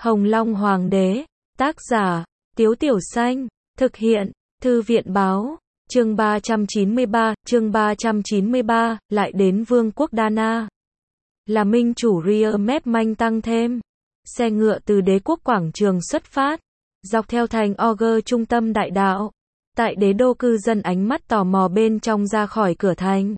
Hồng Long Hoàng đế, tác giả, Tiếu Tiểu Xanh, thực hiện, Thư viện báo, chương 393, lại đến Vương quốc Đana. Là minh chủ Ria Mép Manh tăng thêm. Xe ngựa từ đế quốc quảng trường xuất phát, dọc theo thành Augur trung tâm đại đạo. Tại đế đô cư dân ánh mắt tò mò bên trong ra khỏi cửa thành.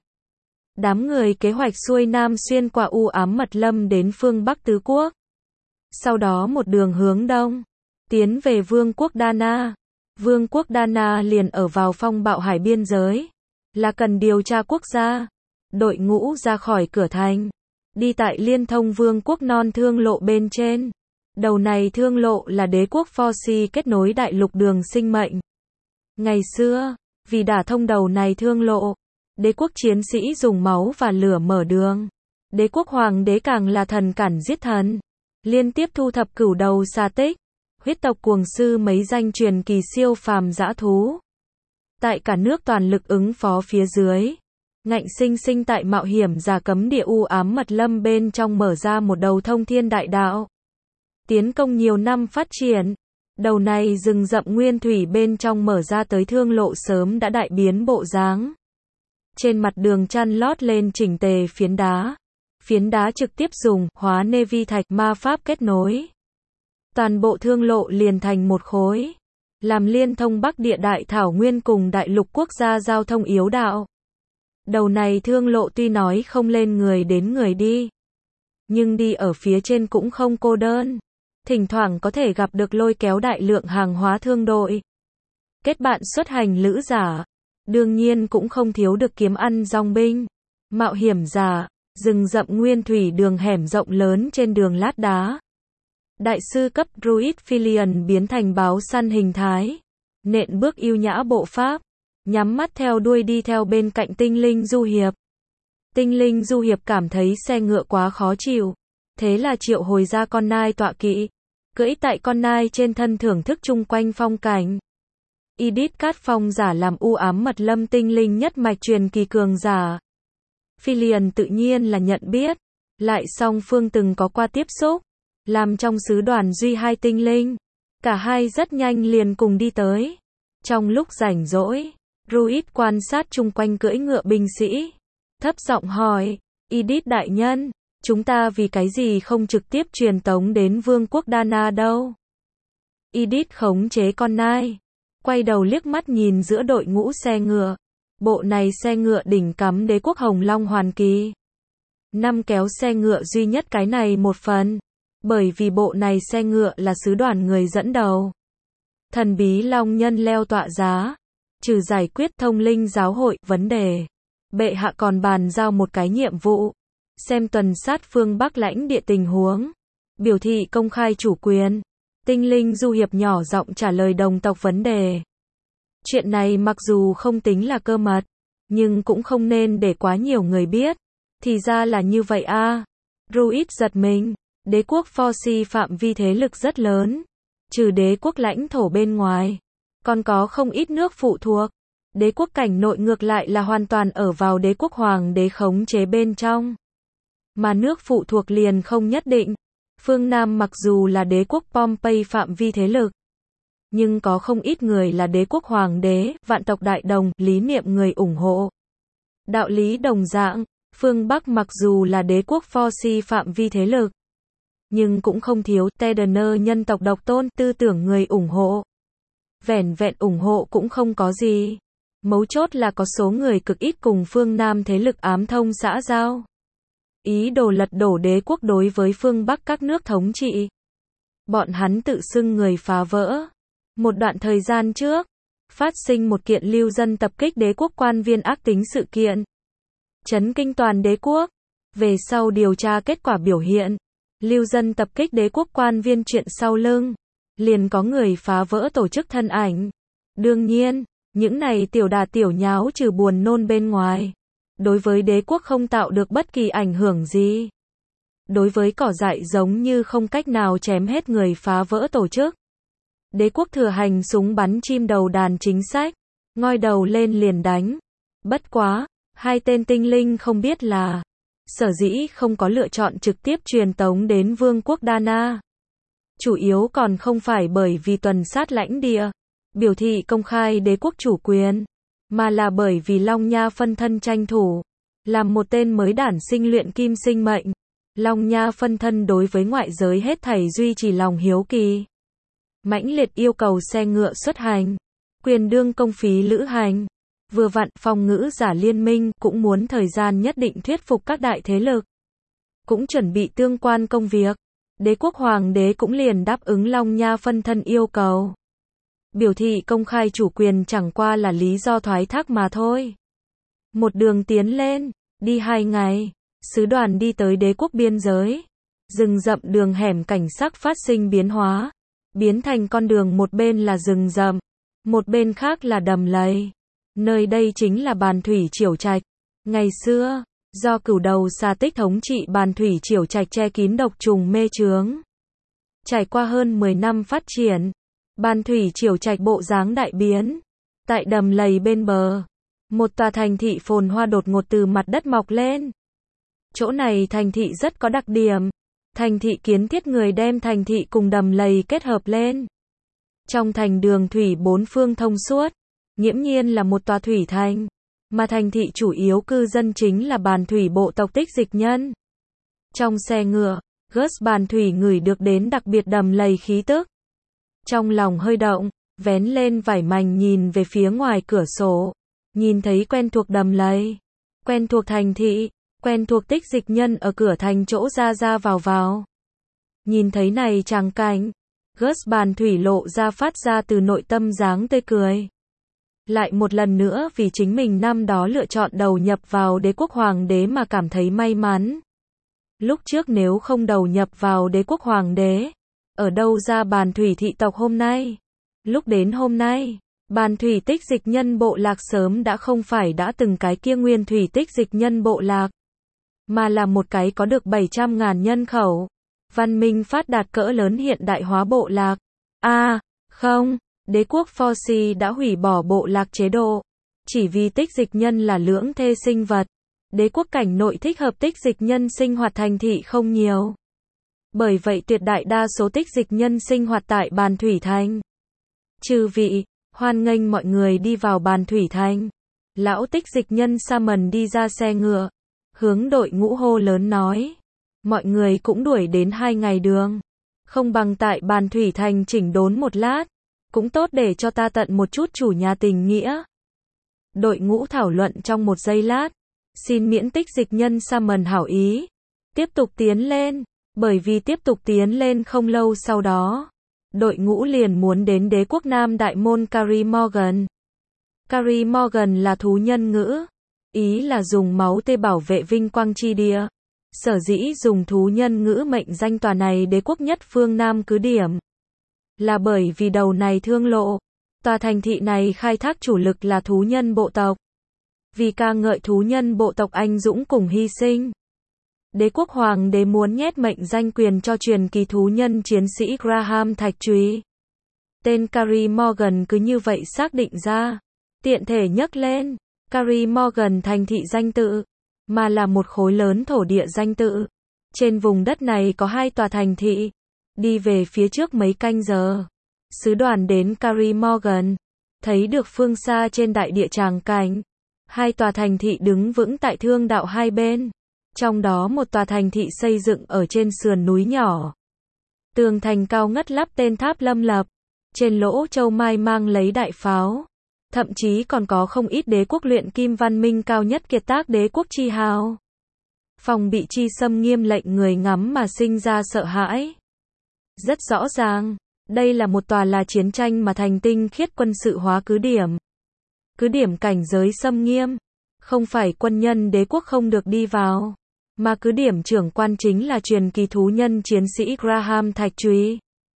Đám người kế hoạch xuôi nam xuyên qua u ám mật lâm đến phương Bắc tứ quốc. Sau đó một đường hướng đông, tiến về Vương quốc Đana. Vương quốc Đana liền ở vào phong bạo hải biên giới, là cần điều tra quốc gia. Đội ngũ ra khỏi cửa thành, đi tại liên thông Vương quốc non thương lộ bên trên. Đầu này thương lộ là đế quốc Forci kết nối đại lục đường sinh mệnh. Ngày xưa, vì đả thông đầu này thương lộ, đế quốc chiến sĩ dùng máu và lửa mở đường. Đế quốc hoàng đế càng là thần cản giết thần, liên tiếp thu thập cửu đầu xà tích, huyết tộc cuồng sư mấy danh truyền kỳ siêu phàm dã thú. Tại cả nước toàn lực ứng phó phía dưới, ngạnh sinh sinh tại mạo hiểm giả cấm địa u ám mật lâm bên trong mở ra một đầu thông thiên đại đạo. Tiến công nhiều năm phát triển, đầu này rừng rậm nguyên thủy bên trong mở ra tới thương lộ sớm đã đại biến bộ dáng. Trên mặt đường chăn lót lên chỉnh tề phiến đá. Phiến đá trực tiếp dùng hóa nê vi thạch ma pháp kết nối. Toàn bộ thương lộ liền thành một khối, làm liên thông Bắc địa đại thảo nguyên cùng đại lục quốc gia giao thông yếu đạo. Đầu này thương lộ tuy nói không lên người đến người đi, nhưng đi ở phía trên cũng không cô đơn. Thỉnh thoảng có thể gặp được lôi kéo đại lượng hàng hóa thương đội, kết bạn xuất hành lữ giả. Đương nhiên cũng không thiếu được kiếm ăn dòng binh, mạo hiểm giả. Rừng rậm nguyên thủy đường hẻm rộng lớn trên đường lát đá. Đại sư cấp Druid Philion biến thành báo săn hình thái, nện bước yêu nhã bộ pháp, nhắm mắt theo đuôi đi theo bên cạnh tinh linh du hiệp. Tinh linh du hiệp cảm thấy xe ngựa quá khó chịu, thế là triệu hồi ra con nai tọa kỵ, cưỡi tại con nai trên thân thưởng thức chung quanh phong cảnh. Edith Cát Phong giả làm u ám mật lâm tinh linh nhất mạch truyền kỳ cường giả. Philion tự nhiên là nhận biết, lại song phương từng có qua tiếp xúc, làm trong sứ đoàn duy hai tinh linh. Cả hai rất nhanh liền cùng đi tới. Trong lúc rảnh rỗi, Druid quan sát chung quanh cưỡi ngựa binh sĩ, thấp giọng hỏi, Edith đại nhân, chúng ta vì cái gì không trực tiếp truyền tống đến Vương quốc Đana đâu? Edith khống chế con nai, quay đầu liếc mắt nhìn giữa đội ngũ xe ngựa. Bộ này xe ngựa đỉnh cắm đế quốc Hồng Long Hoàn Kỳ. 5 kéo xe ngựa duy nhất cái này một phần. Bởi vì bộ này xe ngựa là sứ đoàn người dẫn đầu. Thần bí long nhân leo tọa giá. Trừ giải quyết thông linh giáo hội vấn đề, bệ hạ còn bàn giao một cái nhiệm vụ. Xem tuần sát phương Bắc lãnh địa tình huống. Biểu thị công khai chủ quyền. Tinh linh du hiệp nhỏ giọng trả lời đồng tộc vấn đề. Chuyện này mặc dù không tính là cơ mật, nhưng cũng không nên để quá nhiều người biết. Thì ra là như vậy a. Druid giật mình, đế quốc Forci phạm vi thế lực rất lớn, trừ đế quốc lãnh thổ bên ngoài, còn có không ít nước phụ thuộc. Đế quốc cảnh nội ngược lại là hoàn toàn ở vào đế quốc hoàng đế khống chế bên trong. Mà nước phụ thuộc liền không nhất định. Phương Nam mặc dù là đế quốc Pompey phạm vi thế lực, nhưng có không ít người là đế quốc hoàng đế, vạn tộc đại đồng, lý niệm người ủng hộ. Đạo lý đồng dạng, phương Bắc mặc dù là đế quốc Forci phạm vi thế lực, nhưng cũng không thiếu Tedener nhân tộc độc tôn, tư tưởng người ủng hộ. Vẻn vẹn ủng hộ cũng không có gì. Mấu chốt là có số người cực ít cùng phương Nam thế lực ám thông xã giao. Ý đồ lật đổ đế quốc đối với phương Bắc các nước thống trị. Bọn hắn tự xưng người phá vỡ. Một đoạn thời gian trước, phát sinh một kiện lưu dân tập kích đế quốc quan viên ác tính sự kiện. Chấn kinh toàn đế quốc. Về sau điều tra kết quả biểu hiện, lưu dân tập kích đế quốc quan viên chuyện sau lưng, liền có người phá vỡ tổ chức thân ảnh. Đương nhiên, những này tiểu đà tiểu nháo trừ buồn nôn bên ngoài, đối với đế quốc không tạo được bất kỳ ảnh hưởng gì. Đối với cỏ dại giống như không cách nào chém hết người phá vỡ tổ chức. Đế quốc thừa hành súng bắn chim đầu đàn chính sách, ngoi đầu lên liền đánh. Bất quá, hai tên tinh linh không biết là, sở dĩ không có lựa chọn trực tiếp truyền tống đến Vương quốc Đana. Chủ yếu còn không phải bởi vì tuần sát lãnh địa, biểu thị công khai đế quốc chủ quyền, mà là bởi vì Long Nha phân thân tranh thủ, làm một tên mới đản sinh luyện kim sinh mệnh. Long Nha phân thân đối với ngoại giới hết thảy duy trì lòng hiếu kỳ. Mãnh liệt yêu cầu xe ngựa xuất hành, quyền đương công phí lữ hành. Vừa vặn, Phong Ngữ Giả Liên minh cũng muốn thời gian nhất định thuyết phục các đại thế lực, cũng chuẩn bị tương quan công việc. Đế quốc hoàng đế cũng liền đáp ứng Long Nha phân thân yêu cầu. Biểu thị công khai chủ quyền chẳng qua là lý do thoái thác mà thôi. Một đường tiến lên, đi 2 ngày, sứ đoàn đi tới đế quốc biên giới. Rừng rậm đường hẻm cảnh sắc phát sinh biến hóa, biến thành con đường một bên là rừng rậm, một bên khác là đầm lầy. Nơi đây chính là Bàn Thủy Triểu Trạch. Ngày xưa, do Cửu Đầu Xà Tích thống trị Bàn Thủy Triểu Trạch che kín độc trùng mê chướng. Trải qua hơn 10 năm phát triển, Bàn Thủy Triểu Trạch bộ dáng đại biến. Tại đầm lầy bên bờ, một tòa thành thị phồn hoa đột ngột từ mặt đất mọc lên. Chỗ này thành thị rất có đặc điểm. Thành thị kiến thiết người đem thành thị cùng đầm lầy kết hợp lên. Trong thành đường thủy bốn phương thông suốt, nghiễm nhiên là một tòa thủy thành, mà thành thị chủ yếu cư dân chính là Bàn Thủy bộ tộc Tích Dịch Nhân. Trong xe ngựa, Gus Bàn Thủy ngửi được đến đặc biệt đầm lầy khí tức. Trong lòng hơi động, vén lên vải mành nhìn về phía ngoài cửa sổ, nhìn thấy quen thuộc đầm lầy, quen thuộc thành thị, quen thuộc Tích Dịch Nhân ở cửa thành chỗ ra ra vào vào. Nhìn thấy này tràng cảnh, Gus Bàn Thủy lộ ra phát ra từ nội tâm dáng tươi cười. Lại một lần nữa vì chính mình năm đó lựa chọn đầu nhập vào đế quốc hoàng đế mà cảm thấy may mắn. Lúc trước nếu không đầu nhập vào đế quốc hoàng đế, ở đâu ra Bàn Thủy thị tộc hôm nay? Lúc đến hôm nay, Bàn Thủy Tích Dịch Nhân bộ lạc sớm đã không phải đã từng cái kia Nguyên Thủy Tích Dịch Nhân bộ lạc, mà là một cái có được 700.000 nhân khẩu, văn minh phát đạt cỡ lớn hiện đại hóa bộ lạc. Không, đế quốc Forci đã hủy bỏ bộ lạc chế độ, chỉ vì Tích Dịch Nhân là lưỡng thê sinh vật. Đế quốc cảnh nội thích hợp Tích Dịch Nhân sinh hoạt thành thị không nhiều. Bởi vậy tuyệt đại đa số Tích Dịch Nhân sinh hoạt tại Bàn Thủy Thành. Chư vị, hoan nghênh mọi người đi vào Bàn Thủy Thành. Lão Tích Dịch Nhân Salmon đi ra xe ngựa, hướng đội ngũ hô lớn nói. Mọi người cũng đuổi đến 2 ngày đường, không bằng tại Bàn Thủy Thành chỉnh đốn một lát, cũng tốt để cho ta tận một chút chủ nhà tình nghĩa. Đội ngũ thảo luận trong một giây lát, xin miễn Tích Dịch Nhân Salmon hảo ý, tiếp tục tiến lên, bởi vì tiếp tục tiến lên không lâu sau đó, đội ngũ liền muốn đến đế quốc Nam Đại Môn Carrie Morgan. Carrie Morgan là thú nhân ngữ, ý là dùng máu tươi bảo vệ vinh quang chi địa. Sở dĩ dùng thú nhân ngữ mệnh danh tòa này đế quốc nhất phương Nam cứ điểm, là bởi vì đầu này thương lộ, tòa thành thị này khai thác chủ lực là thú nhân bộ tộc. Vì ca ngợi thú nhân bộ tộc anh dũng cùng hy sinh, đế quốc hoàng đế muốn nhét mệnh danh quyền cho truyền kỳ thú nhân chiến sĩ Graham Thạch Trùy. Tên Carrie Morgan cứ như vậy xác định ra, tiện thể nhắc lên, Carrie Morgan thành thị danh tự, mà là một khối lớn thổ địa danh tự. Trên vùng đất này có 2 tòa thành thị. Đi về phía trước mấy canh giờ, sứ đoàn đến Carrie Morgan, thấy được phương xa trên đại địa tràng cảnh, 2 tòa thành thị đứng vững tại thương đạo hai bên. Trong đó một tòa thành thị xây dựng ở trên sườn núi nhỏ. Tường thành cao ngất lắp tên tháp lâm lập, trên lỗ châu mai mang lấy đại pháo. Thậm chí còn có không ít đế quốc luyện kim văn minh cao nhất kiệt tác đế quốc chi hào. Phòng bị chi xâm nghiêm lệnh người ngắm mà sinh ra sợ hãi. Rất rõ ràng, đây là một tòa là chiến tranh mà thành tinh khiết quân sự hóa cứ điểm. Cứ điểm cảnh giới xâm nghiêm, không phải quân nhân đế quốc không được đi vào, mà cứ điểm trưởng quan chính là truyền kỳ thú nhân chiến sĩ Graham Thạch Trùy.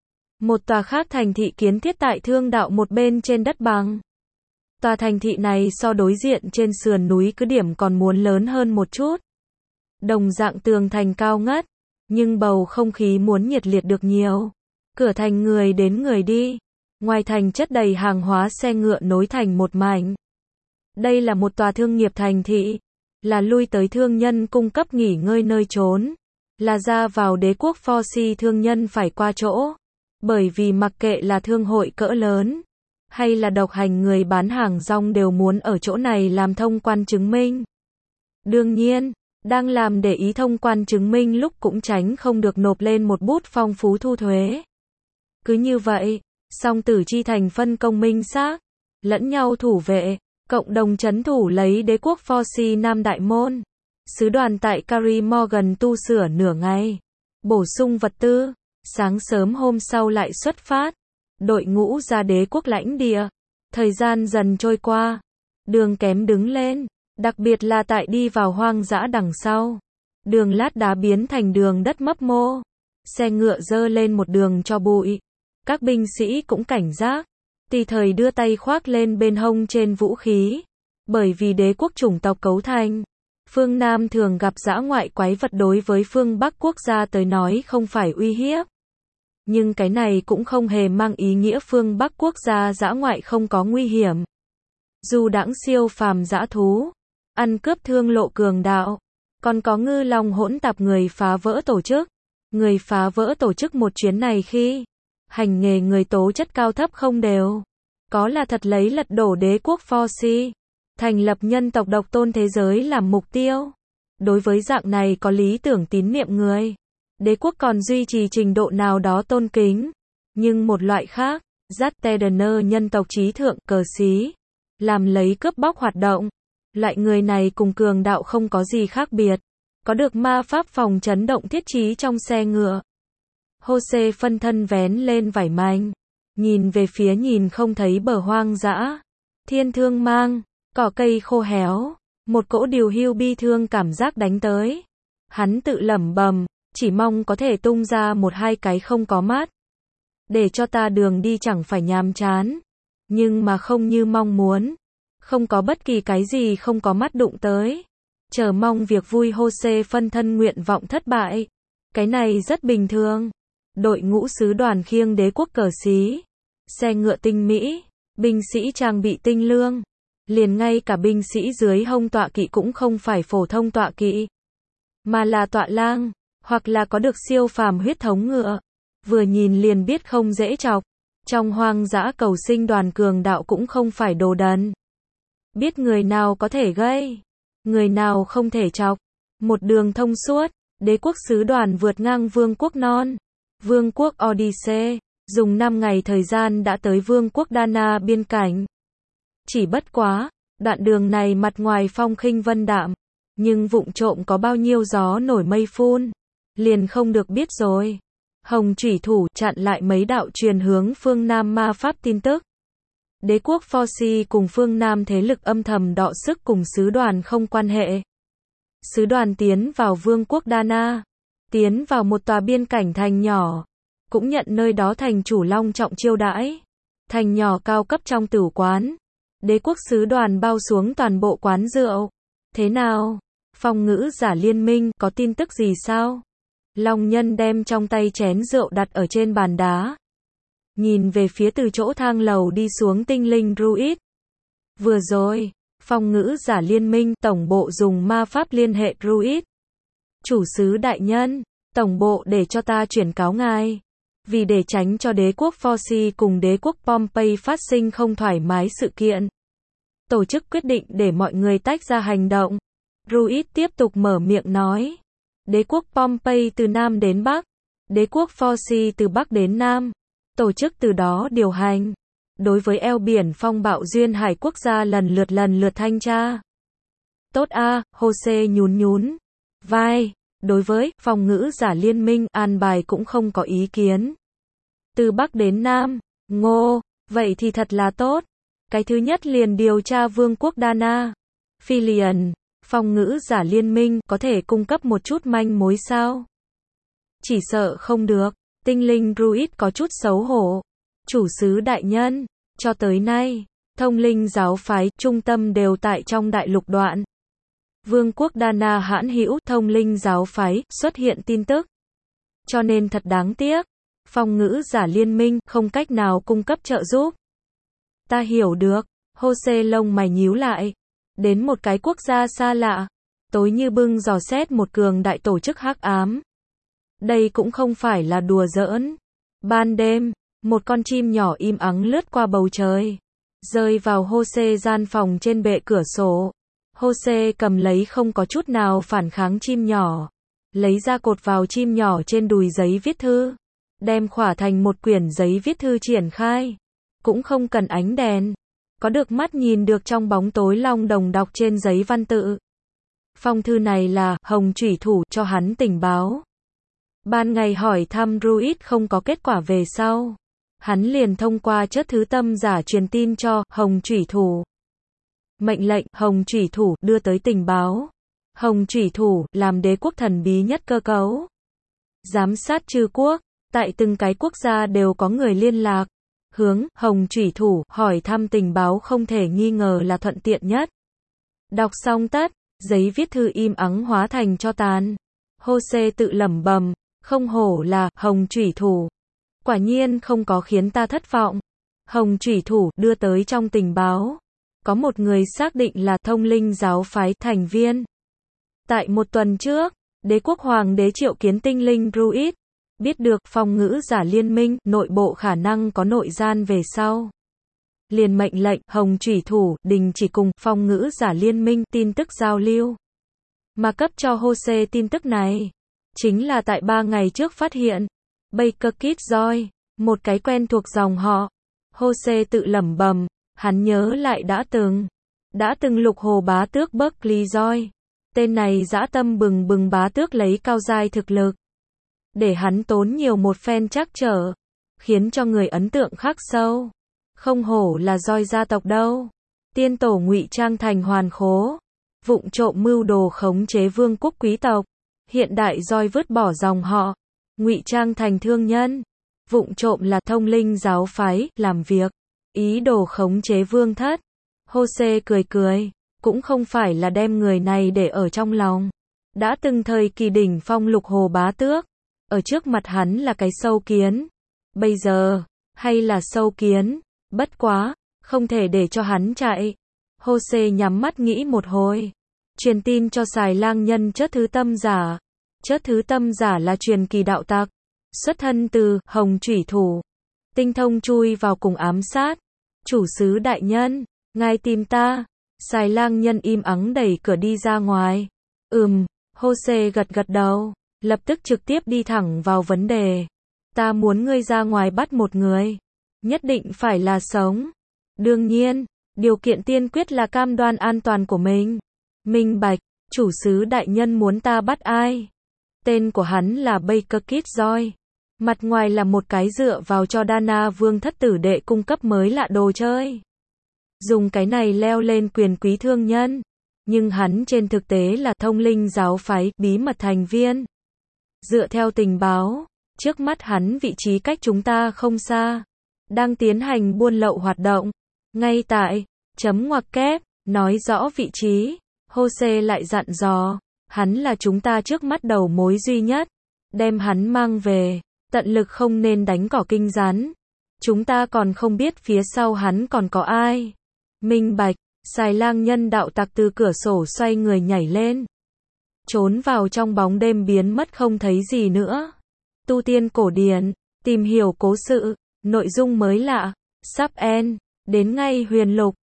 Một tòa khác thành thị kiến thiết tại thương đạo một bên trên đất bằng. Tòa thành thị này so đối diện trên sườn núi cứ điểm còn muốn lớn hơn một chút. Đồng dạng tường thành cao ngất, nhưng bầu không khí muốn nhiệt liệt được nhiều. Cửa thành người đến người đi, ngoài thành chất đầy hàng hóa xe ngựa nối thành một mảnh. Đây là một tòa thương nghiệp thành thị, là lui tới thương nhân cung cấp nghỉ ngơi nơi trốn, là ra vào đế quốc Forci thương nhân phải qua chỗ. Bởi vì mặc kệ là thương hội cỡ lớn, hay là độc hành người bán hàng rong đều muốn ở chỗ này làm thông quan chứng minh. Đương nhiên, đang làm để ý thông quan chứng minh lúc cũng tránh không được nộp lên một bút phong phú thu thuế. Cứ như vậy, song tử chi thành phân công minh xác, lẫn nhau thủ vệ, cộng đồng trấn thủ lấy đế quốc Forci Nam Đại Môn. Sứ đoàn tại Carey Morgan tu sửa nửa ngày, bổ sung vật tư, sáng sớm hôm sau lại xuất phát. Đội ngũ ra đế quốc lãnh địa. Thời gian dần trôi qua, đường kém đứng lên, đặc biệt là tại đi vào hoang dã đằng sau. Đường lát đá biến thành đường đất mấp mô, xe ngựa dơ lên một đường cho bụi. Các binh sĩ cũng cảnh giác, tùy thời đưa tay khoác lên bên hông trên vũ khí. Bởi vì đế quốc chủng tộc cấu thành, phương Nam thường gặp dã ngoại quái vật đối với phương Bắc quốc gia tới nói không phải uy hiếp. Nhưng cái này cũng không hề mang ý nghĩa phương Bắc quốc gia dã ngoại không có nguy hiểm. Dù đãng siêu phàm dã thú, ăn cướp thương lộ cường đạo, còn có ngư long hỗn tạp người phá vỡ tổ chức. Người phá vỡ tổ chức một chuyến này khi hành nghề người tố chất cao thấp không đều. Có là thật lấy lật đổ đế quốc Forci, thành lập nhân tộc độc tôn thế giới làm mục tiêu. Đối với dạng này có lý tưởng tín niệm người, đế quốc còn duy trì trình độ nào đó tôn kính. Nhưng một loại khác, Zattedener nhân tộc trí thượng, cờ xí, làm lấy cướp bóc hoạt động. Loại người này cùng cường đạo không có gì khác biệt. Có được ma pháp phòng chấn động thiết trí trong xe ngựa. Jose phân thân vén lên vải manh, nhìn về phía nhìn không thấy bờ hoang dã. Thiên thương mang, cỏ cây khô héo, một cỗ điều hưu bi thương cảm giác đánh tới. Hắn tự lẩm bẩm, chỉ mong có thể tung ra một hai cái không có mắt. Để cho ta đường đi chẳng phải nhàm chán. Nhưng mà không như mong muốn. Không có bất kỳ cái gì không có mắt đụng tới. Chờ mong việc vui Jose phân thân nguyện vọng thất bại. Cái này rất bình thường. Đội ngũ sứ đoàn khiêng đế quốc cờ xí. Xe ngựa tinh mỹ, binh sĩ trang bị tinh lương. Liền ngay cả binh sĩ dưới hông tọa kỵ cũng không phải phổ thông tọa kỵ, mà là tọa lang, hoặc là có được siêu phàm huyết thống ngựa. Vừa nhìn liền biết không dễ chọc. Trong hoang dã cầu sinh đoàn cường đạo cũng không phải đồ đần. Biết người nào có thể gây, người nào không thể chọc. Một đường thông suốt, đế quốc sứ đoàn vượt ngang vương quốc non. Vương quốc Odyssey, dùng 5 ngày thời gian đã tới vương quốc Dana biên cảnh. Chỉ bất quá, đoạn đường này mặt ngoài phong khinh vân đạm, nhưng vụng trộm có bao nhiêu gió nổi mây phun, liền không được biết rồi. Hồng chủy thủ chặn lại mấy đạo truyền hướng phương Nam ma pháp tin tức. Đế quốc Forci cùng phương Nam thế lực âm thầm đọ sức cùng sứ đoàn không quan hệ. Sứ đoàn tiến vào vương quốc Dana, tiến vào một tòa biên cảnh thành nhỏ, cũng nhận nơi đó thành chủ long trọng chiêu đãi. Thành nhỏ cao cấp trong tử quán. Đế quốc sứ đoàn bao xuống toàn bộ quán rượu. Thế nào? Phong ngữ giả liên minh có tin tức gì sao? Long nhân đem trong tay chén rượu đặt ở trên bàn đá. Nhìn về phía từ chỗ thang lầu đi xuống tinh linh Druid. Vừa rồi, phong ngữ giả liên minh tổng bộ dùng ma pháp liên hệ Druid. Chủ sứ đại nhân, tổng bộ để cho ta chuyển cáo ngài. Vì để tránh cho đế quốc Forci cùng đế quốc Pompey phát sinh không thoải mái sự kiện, tổ chức quyết định để mọi người tách ra hành động. Druid tiếp tục mở miệng nói. Đế quốc Pompey từ Nam đến Bắc, đế quốc Forci từ Bắc đến Nam. Tổ chức từ đó điều hành. Đối với eo biển phong bạo duyên hải quốc gia lần lượt thanh tra. Tốt a, Jose nhún vai. Đối với phong ngữ giả liên minh, an bài cũng không có ý kiến. Từ Bắc đến Nam, ngô, vậy thì thật là tốt. Cái thứ nhất liền điều tra vương quốc Dana. Philian, phong ngữ giả liên minh có thể cung cấp một chút manh mối sao? Chỉ sợ không được. Tinh linh Druid có chút xấu hổ. Chủ sứ đại nhân, cho tới nay, thông linh giáo phái trung tâm đều tại trong đại lục đoạn. Vương quốc Dana hãn hữu thông linh giáo phái xuất hiện tin tức. Cho nên thật đáng tiếc, phong ngữ giả liên minh không cách nào cung cấp trợ giúp. Ta hiểu được. Jose lông mày nhíu lại. Đến một cái quốc gia xa lạ, tối như bưng dò xét một cường đại tổ chức hắc ám. Đây cũng không phải là đùa giỡn. Ban đêm, một con chim nhỏ im ắng lướt qua bầu trời, rơi vào Jose gian phòng trên bệ cửa sổ. Jose cầm lấy không có chút nào phản kháng chim nhỏ, lấy ra cột vào chim nhỏ trên đùi giấy viết thư, đem khỏa thành một quyển giấy viết thư triển khai. Cũng không cần ánh đèn, có được mắt nhìn được trong bóng tối long đồng đọc trên giấy văn tự. Phong thư này là Hồng Chủy Thủ cho hắn tình báo. Ban ngày hỏi thăm Druid không có kết quả về sau, hắn liền thông qua chất thứ tâm giả truyền tin cho Hồng Chủy Thủ. Mệnh lệnh Hồng Chủy Thủ đưa tới tình báo. Hồng Chủy Thủ làm đế quốc thần bí nhất cơ cấu, giám sát chư quốc, tại từng cái quốc gia đều có người liên lạc. Hướng Hồng Chủy Thủ hỏi thăm tình báo không thể nghi ngờ là thuận tiện nhất. Đọc xong tất, giấy viết thư im ắng hóa thành tro tàn. Jose tự lẩm bẩm, không hổ là Hồng Chủy Thủ, quả nhiên không có khiến ta thất vọng. Hồng Chủy Thủ đưa tới trong tình báo, có một người xác định là thông linh giáo phái thành viên. Tại một tuần trước, đế quốc hoàng đế triệu kiến tinh linh Druid, biết được phong ngữ giả liên minh nội bộ khả năng có nội gian về sau, liền mệnh lệnh Hồng Chủy Thủ đình chỉ cùng phong ngữ giả liên minh tin tức giao lưu, mà cấp cho Jose tin tức này chính là tại 3 ngày trước phát hiện Baker Kidjoy, một cái quen thuộc dòng họ. Jose tự lẩm bẩm, hắn nhớ lại đã từng lục hồ bá tước Berkeley Joy, tên này dã tâm bừng bừng bá tước lấy cao giai thực lực, để hắn tốn nhiều một phen trắc trở, khiến cho người ấn tượng khắc sâu. Không hổ là Joy gia tộc đâu. Tiên tổ ngụy trang thành hoàn khố, vụng trộm mưu đồ khống chế vương quốc quý tộc. Hiện đại Joy vứt bỏ dòng họ, ngụy trang thành thương nhân, vụng trộm là thông linh giáo phái, làm việc, ý đồ khống chế vương thất. Jose cười cười, cũng không phải là đem người này để ở trong lòng. Đã từng thời kỳ đỉnh phong lục hồ bá tước, ở trước mặt hắn là cái sâu kiến. Bây giờ, hay là sâu kiến, bất quá, không thể để cho hắn chạy. Jose nhắm mắt nghĩ một hồi, truyền tin cho Xài Lang Nhân chất thứ tâm giả. Chất thứ tâm giả là truyền kỳ đạo tặc, xuất thân từ Hồng Chủy Thủ, tinh thông chui vào cùng ám sát. Chủ sứ đại nhân, ngài tìm ta. Xài Lang Nhân im ắng đẩy cửa đi ra ngoài. Jose gật gật đầu, lập tức trực tiếp đi thẳng vào vấn đề. Ta muốn ngươi ra ngoài bắt một người, nhất định phải là sống. Đương nhiên, điều kiện tiên quyết là cam đoan an toàn của mình. Minh bạch, chủ sứ đại nhân muốn ta bắt ai? Tên của hắn là Baker Kidjoy. Mặt ngoài là một cái dựa vào cho Dana vương thất tử đệ cung cấp mới lạ đồ chơi, dùng cái này leo lên quyền quý thương nhân. Nhưng hắn trên thực tế là thông linh giáo phái bí mật thành viên. Dựa theo tình báo, trước mắt hắn vị trí cách chúng ta không xa, đang tiến hành buôn lậu hoạt động. Ngay tại chấm ngoặc kép nói rõ vị trí, Jose lại dặn dò, hắn là chúng ta trước mắt đầu mối duy nhất, đem hắn mang về, tận lực không nên đánh cỏ kinh rắn. Chúng ta còn không biết phía sau hắn còn có ai. Minh bạch. Xài Lang Nhân đạo tặc từ cửa sổ xoay người nhảy lên, trốn vào trong bóng đêm biến mất không thấy gì nữa. Tu tiên cổ điển, tìm hiểu cố sự, nội dung mới lạ, sắp end, đến ngay huyền lục.